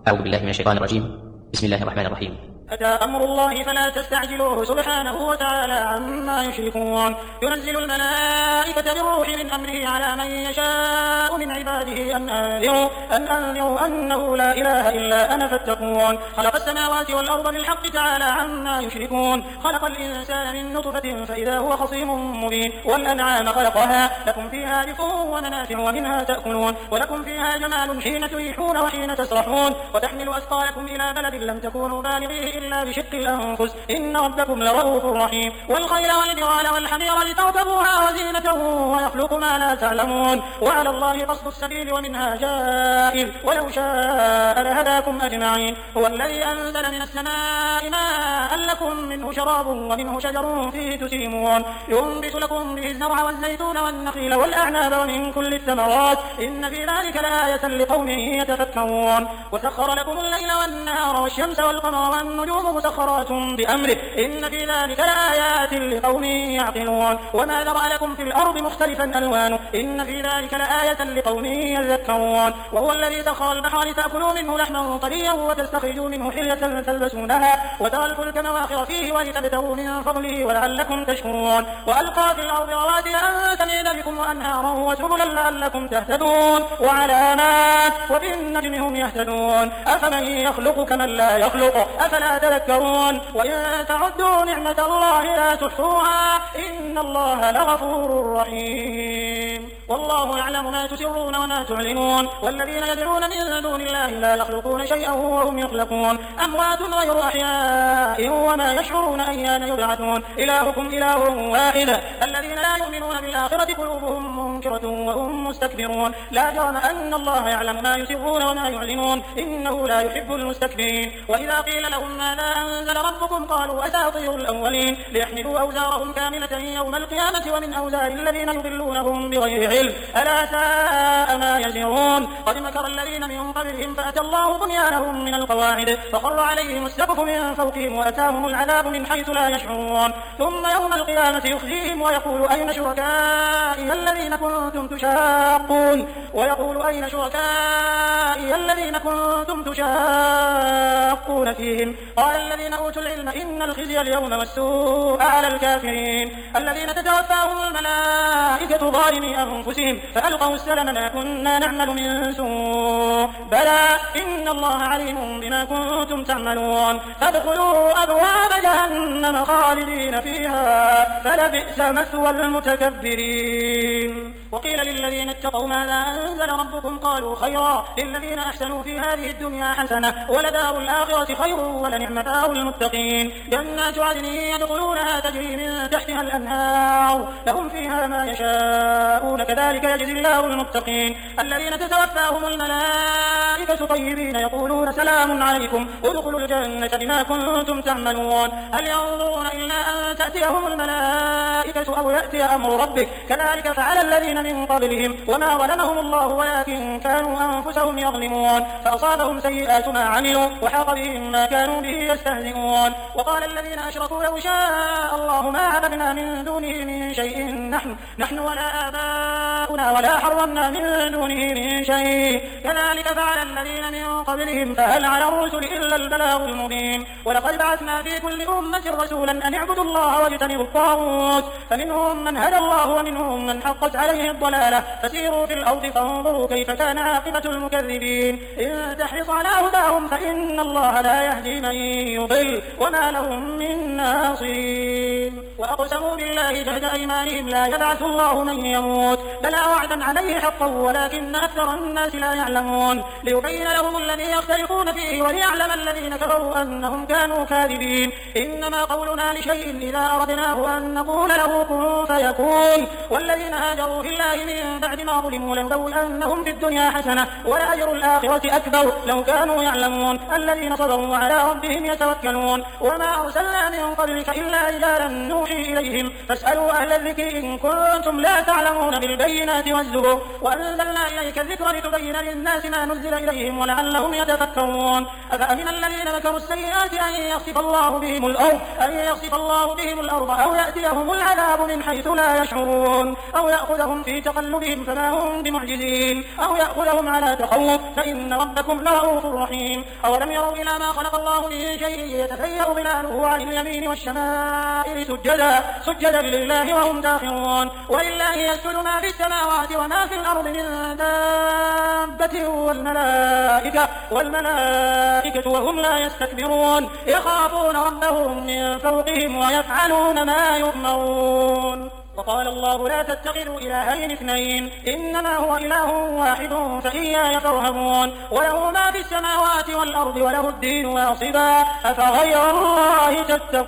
أعوذ بالله من الشيطان الرجيم. بسم الله الرحمن الرحيم. أتى أمر الله فلا تستعجلوه سبحانه وتعالى عما يشركون. ينزل الملائكة بالروح من أمره على من يشاء من عباده أن أنذروا أنه لا إله إلا أنا فاتقون. خلق السماوات والأرض بالحق تعالى عما يشركون. خلق الإنسان من نطفة فإذا هو خصيم مبين. والأنعام خلقها لكم فيها دفء ومنافع ومنها تأكلون ولكم فيها جمال حين تريحون وحين تسرحون وتحمل أثقالكم إلى بلد لم تكونوا بالغيه إلا بشق الأنفس إن ربكم لرؤوف رحيم. والخيل والبغال والحمير لتركبوها وزينة ويخلق ما لا تعلمون وعلى الله قصد السبيل ومنها جائر ولو شاء لهداكم أجمعين. هو الذي أنزل من السماء ماء لكم منه شراب ومنه شجر فيه تسيمون ينبت لكم به الزرع والزيتون والنخيل والأعناب ومن كل الثمرات إن في ذلك لآية لقوم يتفكرون. وسخر لكم الليل والنهار والشمس والقمر والنجوم مسخرات بأمره إن في ذلك لآيات لقوم يعقلون. وما ذرأ لكم في الأرض مختلفا ألوانه إن في ذلك لآية لقوم يذكرون. وهو الذي سخر البحر لتأكلوا منه لحما طريا وتستخرجوا منه حلية تلبسونها وترى الفلك مواخر فيه ولتبتغوا من فضله ولعلكم تشكرون. وألقى في الأرض رواسي أن تميد بكم وأنهارا وسبلا لعلكم تهتدون وعلامات وبالنجم هم يهتدون. أفمن يخلق كمن لا يخلق أفلا تذكرون. وإن تعدوا نعمة الله لا تحصوها إن الله لغفور رحيم. والله يعلم ما تسرون وما تعلنون. والذين يدعون من دون الله لا يخلقون شيئا وهم يخلقون أموات غير أحياء وما يشعرون أيان يبعثون. إلهكم إله واحد. الذين لا يؤمنون بالآخرة قلوبهم منكرة وهم مستكبرون. لا جرم أن الله يعلم ما يسرون وما يعلنون إنه لا يحب المستكبرين. وإذا قيل لهم ماذا أنزل ربكم قالوا أساطير الأولين ليحملوا أوزارهم كاملة يوم القيامة ومن أوزار الذين يضلونهم بغير علم ألا ساء ما يزرون. قد مكر الذين من قبلهم فأتى الله بنيانهم من القواعد فخر عليهم السقف من فوقهم وأتاهم العذاب من حيث لا يشعرون. ثم يوم القيامة يخزيهم ويقول أين شركائي الذين كنتم تشاقون فيهم. قال الذين أوتوا العلم إن الخزي اليوم والسوء على الكافرين الذين تتوفاهم الملائكة ظالمي أنفسهم فألقوا السلم ما كنا نعمل من سوء بلى إن الله عليم بما كنتم تعملون. فادخلوا أبواب جهنم خالدين فيها فلبئس مثوى المتكبرين. وقيل للذين اتقوا ماذا أنزل ربكم قالوا خيرا للذين أحسنوا في هذه الدنيا حسنة ولدار الآخرة خير ولنعم دار المتقين. جنات عدن يدخلونها تجري من تحتها الأنهار لهم فيها ما يشاءون كذلك يجزي الله المتقين. الذين تتوفاهم الملائكة طيبين يقولون سلام عليكم ادخلوا الجنة بما كنتم تعملون. هل ينظرون إلا أن تأتيهم الملائكة أو يأتي أمر ربك كذلك فعل الذين من قبلهم وما ظلمهم الله ولكن كانوا أنفسهم يظلمون. فأصابهم سيئات ما عملوا وحاق بهم ما كانوا به يستهزئون. وقال الذين أشركوا لو شاء الله ما عبدنا من دونه من شيء نحن ولا آباؤنا ولا حرمنا من دونه من شيء كذلك فعل الذين من قبلهم فهل على الرسل إلا البلاغ المبين. ولقد بعثنا في كل أمة رسولا أن اعبدوا الله واجتنبوا الطاغوت فمنهم من هدى الله ومنهم من حقت عليه الضلالة فسيروا في الأرض فانظروا كيف كان عاقبة المكذبين. إن تحرص على هداهم فإن الله لا يهدي من يضل وما لهم من ناصرين. وأقسموا بالله جهد أيمانهم لا يبعث الله من يموت بلى وعدا عليه حقا ولكن أكثر الناس لا يعلمون. ليبين لهم الذي يختلفون فيه وليعلم الذين كفروا أنهم كانوا كاذبين. إنما قولنا لشيء إذا أردناه أن نقول له كن فيكون. والذين هاجروا في الله من بعد ما ظلموا لنبوئنهم في الدنيا حسنة ولأجر الآخرة أكبر لو كانوا يعلمون. الذين صبروا على ربهم يتوكلون. وما أرسلنا من قبلك إلا رجالا نوحي إليهم فاسألوا أهل الذكر إن كنتم لا تعلمون بالبينات والزبر. وأنزلنا إليك الذكر لتبين للناس ما نزل إليهم ولعلهم يتفكرون. أفأمن الذين مكروا السيئات أن يخسف الله بهم الأرض أو يأتيهم العذاب من حيث لا يشعرون. أو يأخذهم في تقلبهم فما هم بمعجزين أو يأخذهم على تخوف فإن ربكم لرؤوف رحيم أولم يروا إلى ما خلق الله من شيء يتفيأ ظلاله عن اليمين والشمائل سجدا لله وهم داخرون ولله يسجد ما في السماوات وما في الأرض من دابة والملائكة وهم لا يستكبرون يخافون ربهم من فوقهم ويفعلون ما يؤمرون وقال الله لا تتخذوا إلهين اثنين إنما هو إله واحد فإياي فارهبون وله ما في السماوات والأرض وله الدين واصبا أفغير الله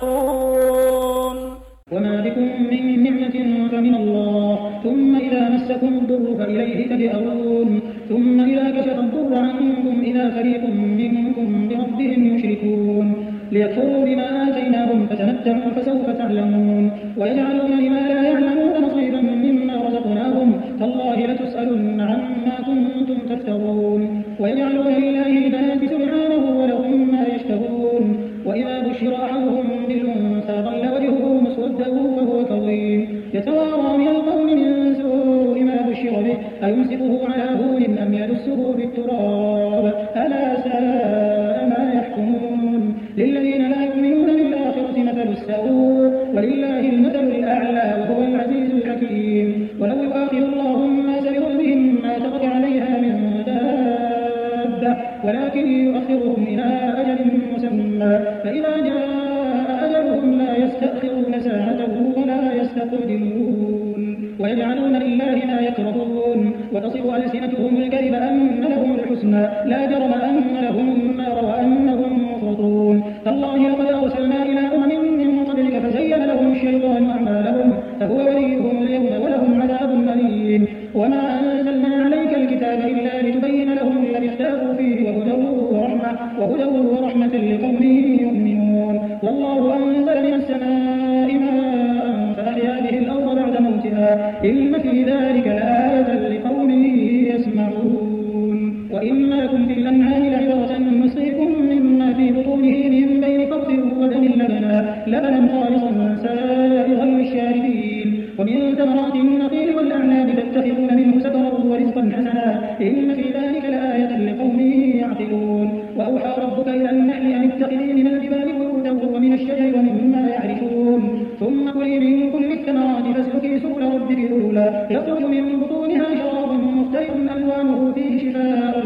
تتقون وما بكم من نعمة فمن الله ثم إذا مسكم الضر فإليه تجأرون ثم إذا كشف الضر عنكم إذا فريق منكم بربهم يشركون ليكفروا بما آتيناهم فتمتعوا فسوف تعلمون ويجعلون لما لا يعلمون نصيبا مما رزقناهم تالله لتسألن عما كنتم تفترون ويجعلون لله البنات سبحانه ولهم ما يشتهون وإذا بشر أحدهم بالأنثى ظل وجهه مسودا وهو كظيم يتوارى من القوم من سوء ما بشر به أيمسكه على هون أم يدسه بالتراب ألا ساء ما يحكمون للذين لا يؤمنون بالآخرة مثل السوء ولله المثل الأعلى وهو العزيز الحكيم ولو يؤاخذ الله الناس بظلمهم ما ترك عليها من دابة ولكن يؤخرهم إلى أجل مسمى فإذا جاء أجلهم لا يستأخرون ساعة ولا يستقدمون ويجعلون لله ما يكرهون وتصف ألسنتهم الكذب أن لهم الحسنى لا جرم أن لهم النار وأنهم مفرطون تالله لقد أرسلنا إلى أمم من قبلك فزين لهم الشيطان أعمالهم فهو وليهم اليوم ولهم عذاب أليم وما أنزلنا عليك الكتاب إلا لتبين لهم الذي اختلفوا فيه وهدى ورحمة لقوم يؤمنون والله أنزل من السماء ماء فأحيا به الأرض بعد موتها إن في ذلك لآية لقوم يسمعون وإن لكم في الأنعام لعبرة نسقيكم مما في بطونه من بين فرث ودم لبنا خالصا سائغا للشاربين ومن ثمرات النخيل والأعناب تتخذون منه سكرا ورزقا حسنا إن في ذلك لآية لقوم يعقلون وأوحى ربك إلى النحل أن اتخذي من الجبال بيوتا ومن الشجر ومما يعرشون ثم كلي من كل الثمرات فاسلكي سبل ربك ذللا يخرج من بطونها شراب مختلف ألوانه فيه شفاء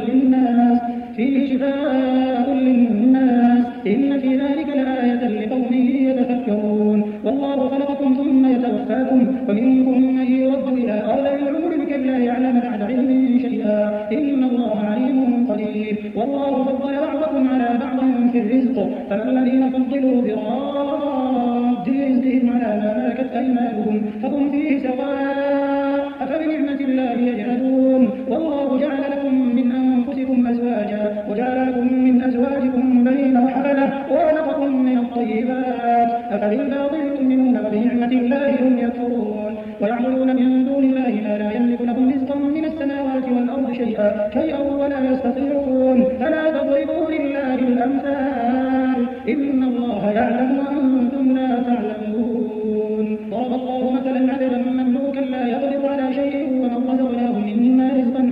للناس إن في ذلك لآية لقوم يتفكرون والله خلقكم ثم يتوفاكم ومنكم من يرد إلى أرض العمر لكي لا يعلم بعد علم شيئا إن الله عليم قدير والله فضل بعضكم على بعض في الرزق فما الذين فضلوا براد رزقهم على ما ملكت أيمانهم فهم فيه سواء أفبنعمة الله يجحدون والله جعل لكم من أنفسكم أزواجا وجعل لكم من أزواجكم بنين وحفدة ورزقكم من الطيبات أفبالباطل يؤمنون وبنعمة الله هم يكفرون ويعبدون من دون الله ما لا يملك لهم رزقا من السماوات والأرض شيئا ولا يستطيعون فلا تضربوا لله الأمثال إن الله يعلم وأنتم لا تعلمون ضرب الله مثلا عبدا مملوكا لا يقدر على شيء ومن رزقناه منا رزقا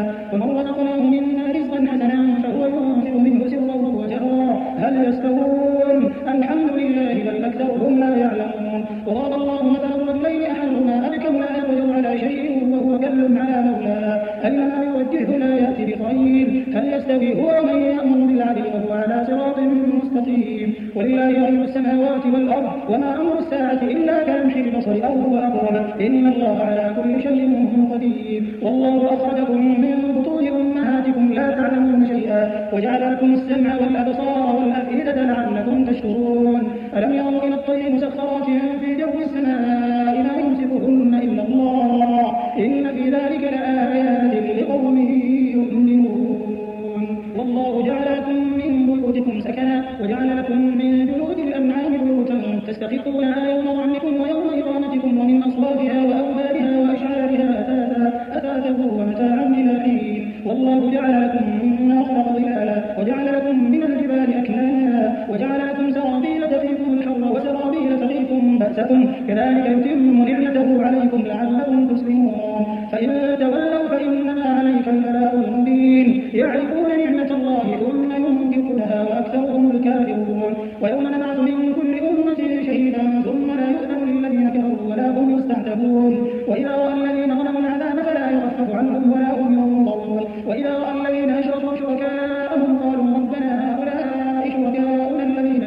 حسنا فهو ينفق منه سرا وجهرا هل يستوون الحمد لله بل أكثرهم لا يعلمون وضرب الله مثلا رجلين أحدهما أبكم لا يقدر على شيء وهو كل على مولاه أينما يوجهه لا يأتي بخير هل يستوي هو من يأمر بالعدل وهو على صراط مستقيم ولله غيب السماوات والأرض وما أمر الساعة إلا كلمح البصر أو هو أقرب إن الله على كل شيء قدير والله أخرجكم من بطون أمهاتكم لا تعلمون شيئا وجعل لكم السمع والأبصار والأفئدة لعلكم تشكرون ألم يروا إلى الطير مسخرات في جو السماء ما يمسكهن إلا الله إن في ذلك لآيات لقوم يؤمنون والله جعل لكم من بيوتكم سكنا وجعل لكم من جلود الأنعام بيوتا تستخفونها يوم ظعنكم ويوم إقامتكم ومن أصوافها وأوبارها وأشعارها أثاثا ومتاعا إلى حين والله جعل لكم مما خلق ظلالا وجعل لكم من الجبال أكنانا وجعل لكم سرابيل تقيكم الحر وسرابيل تقيكم بأسكم كذلك يتم نعمته عليكم لعلكم تسلمون فإن تولوا فإنما عليك البلاغ المبين يعرفون نعمة الله ثم ينكرونها وأكثرهم الكافرون ويوم نبعث من كل أمة شهيدا ثم لا يؤذن للذين كفروا ولا هم يستعتبون وإذا رأى الذين ظلموا العذاب فلا يخفف عنهم ولا هم ينظرون وإذا رأى الذين أشركوا شركاءهم قالوا ربنا هؤلاء شركاؤنا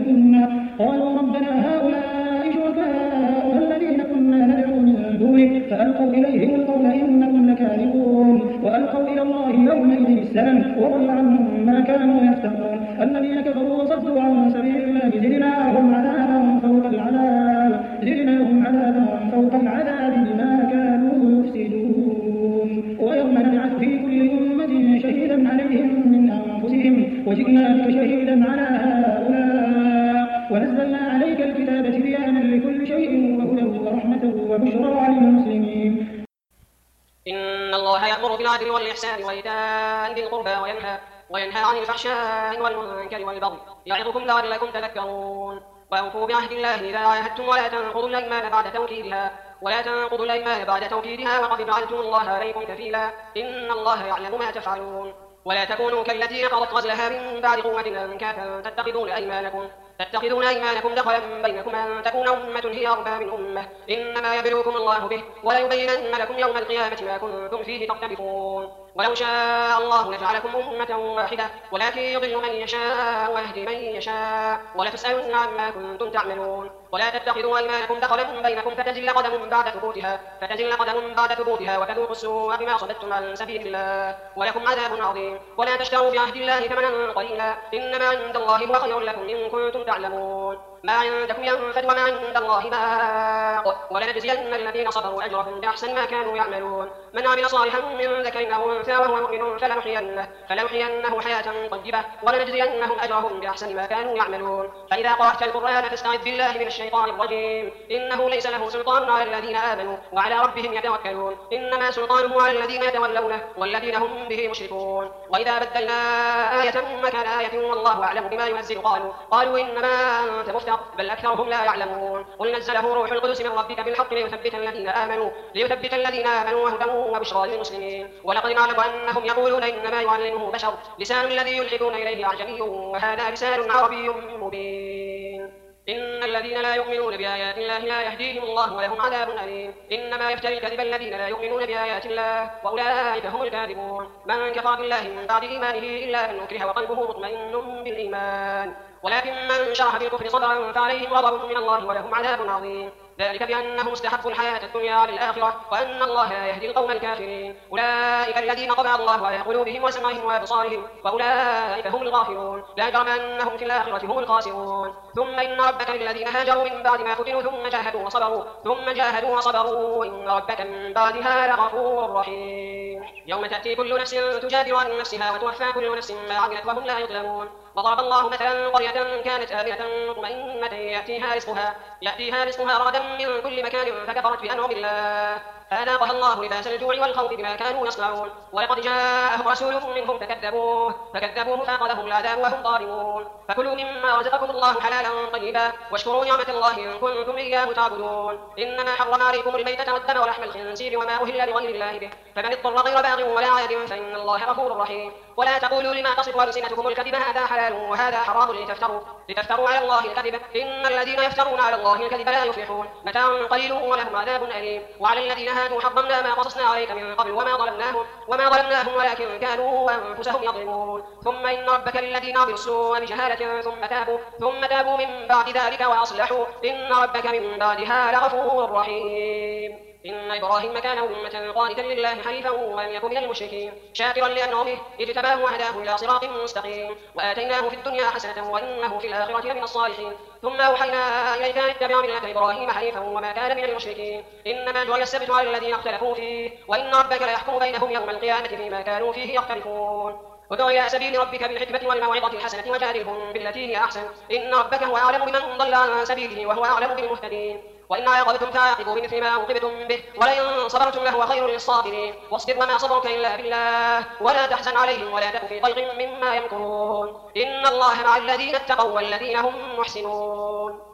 الذين كنا ندعو من دونك فألقوا إليهم القول إنكم لكاذبون وألقوا إلى الله يومئذ السلام وضل عنهم ما كانوا يفترون الذين كفروا وصدوا عن سبيل الله زدناهم عذابا فوق العذاب بما كانوا يفسدون ويوم نبعث في كل أمة شهيدا عليهم من أنفسهم وجئنا بك شهيدا على هؤلاء ونزلنا عليك الكتاب تبيانا لكل شيء وهدى ورحمة وبشرى للمسلمين. إن الله يأمر بالعدل والإحسان وإيتاء ذي القربى وينهى عن الفحشاء والمنكر والبغي يعظكم لعلكم تذكرون. وأوفوا بعهد الله إذا عاهدتم ولا تنقضوا الأيمان بعد توكيدها وقد جعلتم الله عليكم كفيلا إن الله يعلم ما تفعلون. ولا تكونوا كالتي نقضت غزلها من بعد قوة أنكاثا تتخذون أيمانكم دخلا بينكم أن تكون أمة هي أربى من أمة إنما يبلوكم الله به وليبينن لكم يوم القيامة ما كنتم فيه تختلفون. ولو شاء الله لجعلكم أمة واحدة ولكن يضل من يشاء ويهدي من يشاء ولتسألن عما كنتم تعملون. ولا تتخذوا أيمانكم دخلا بينكم فتزل قدم بعد ثبوتها وتذوقوا السوء بما صددتم عن سبيل الله ولكم عذاب عظيم. ولا تشتروا بعهد الله ثمنا قليلا إنما عند الله هو خير لكم إن كنتم تعلمون. ما عندكم ينفد وما عند الله باق ولنجزين الذين صبروا أجرهم بأحسن ما كانوا يعملون. من عمل صالحا من ذكر أو أنثى وهو مؤمن فلنحيينه حياة طيبة ولنجزينهم أجرهم بأحسن ما كانوا يعملون. فإذا قرأت القرآن فاستعذ بالله من الشيطان الرجيم إنه ليس له سلطان على الذين آمنوا وعلى ربهم يتوكلون إنما سلطانه على الذين يتولونه والذين هم به مشركون. وإذا بدلنا آية مكان آية والله أعلم بما ينزل قالوا إنما أنت مفتر بل أكثرهم لا يعلمون. قل نزله روح القدس من ربك بالحق ليثبت الذين آمنوا وهدى وبشرى للمسلمين. ولقد نعلم أنهم يقولون إنما يعلمه بشر لسان الذي يلحدون إليه أعجمي وهذا لسان عربي مبين. إن الذين لا يؤمنون بآيات الله لا يهديهم الله ولهم عذاب أليم. إنما يفتري الكذب الذين لا يؤمنون بآيات الله وأولئك هم الكاذبون. من كفر بالله من بعد إيمانه إلا من أكره وقلبه مطمئن بالإيمان ولكن من شرح بالكفر صدرا فعليهم غضب من الله ولهم عذاب عظيم. ذلك بأنهم استحبوا الحياة الدنيا على الآخرة وأن الله لا يهدي القوم الكافرين. أولئك الذين طبع الله على قلوبهم وسمعهم وأبصارهم وأولئك هم الغافلون لا جرم أنهم في الآخرة هم الخاسرون. ثم إن ربك للذين هاجروا من بعد ما فتنوا ثم جاهدوا وصبروا إن ربك من بعدها لغفور رحيم. يوم تأتي كل نفس تجادل عن نفسها وتوفى كل نفس ما عملت وهم لا يظلمون. وضرب الله مثلا قرية كانت آمنة مطمئنة يأتيها رزقها رغدا من كل مكان فكفرت بأنعم الله فأذاقها الله لباس الجوع والخوف بما كانوا يصنعون. ولقد جاءهم رسول منهم فكذبوه فأخذهم العذاب وهم ظالمون. فكلوا مما رزقكم الله حلالا طيبا واشكروا نعمة الله إن كنتم إياه تعبدون. إنما حرم عليكم الميتة والدم ولحم الخنزير وما أهل لغير الله به فمن اضطر غير باغ ولا عاد فإن الله غفور رحيم. ولا تقولوا لما تصف ألسنتكم الكذب هذا حلال وهذا حرام لتفتروا على الله الكذب إن الذين يفترون على الله الكذب لا يفلحون. متاع قليل ولهم عذاب أليم. وعلى الذين هادوا حرمنا ما قصصنا عليك من قبل وما ظلمناهم ولكن كانوا أنفسهم يظلمون. ثم إن ربك للذين عملوا السوء بجهالة ثم تابوا من بعد ذلك وأصلحوا إن ربك من بعدها لغفور رحيم. إن إبراهيم كان أمة قانتا لله حنيفا ولم يكن من المشركين شاكرا لأنعمه اجتباه وهداه إلى صراط مستقيم وآتيناه في الدنيا حسنة وإنه في الآخرة لمن الصالحين. ثم أوحينا إليك أن اتبع ملة إبراهيم حنيفا وما كان من المشركين. إنما جعل السبت على الذين اختلفوا فيه وإن ربك ليحكم بينهم يوم القيامة فيما كانوا فيه يختلفون. ادع إلى سبيل ربك بالحكمة والموعظة الحسنة وجادلهم بالتي هي أحسن إن ربك هو أعلم بمن ضل عن سبيله وهو أعلم بالمهتدين. وإن عاقبتم فعاقبوا بمثل ما عوقبتم به ولئن صبرتم لهو خير للصابرين. واصبر وما صبرك إلا بالله ولا تحزن عليهم ولا تك في ضيق مما يمكرون إن الله مع الذين اتقوا والذين هم محسنون.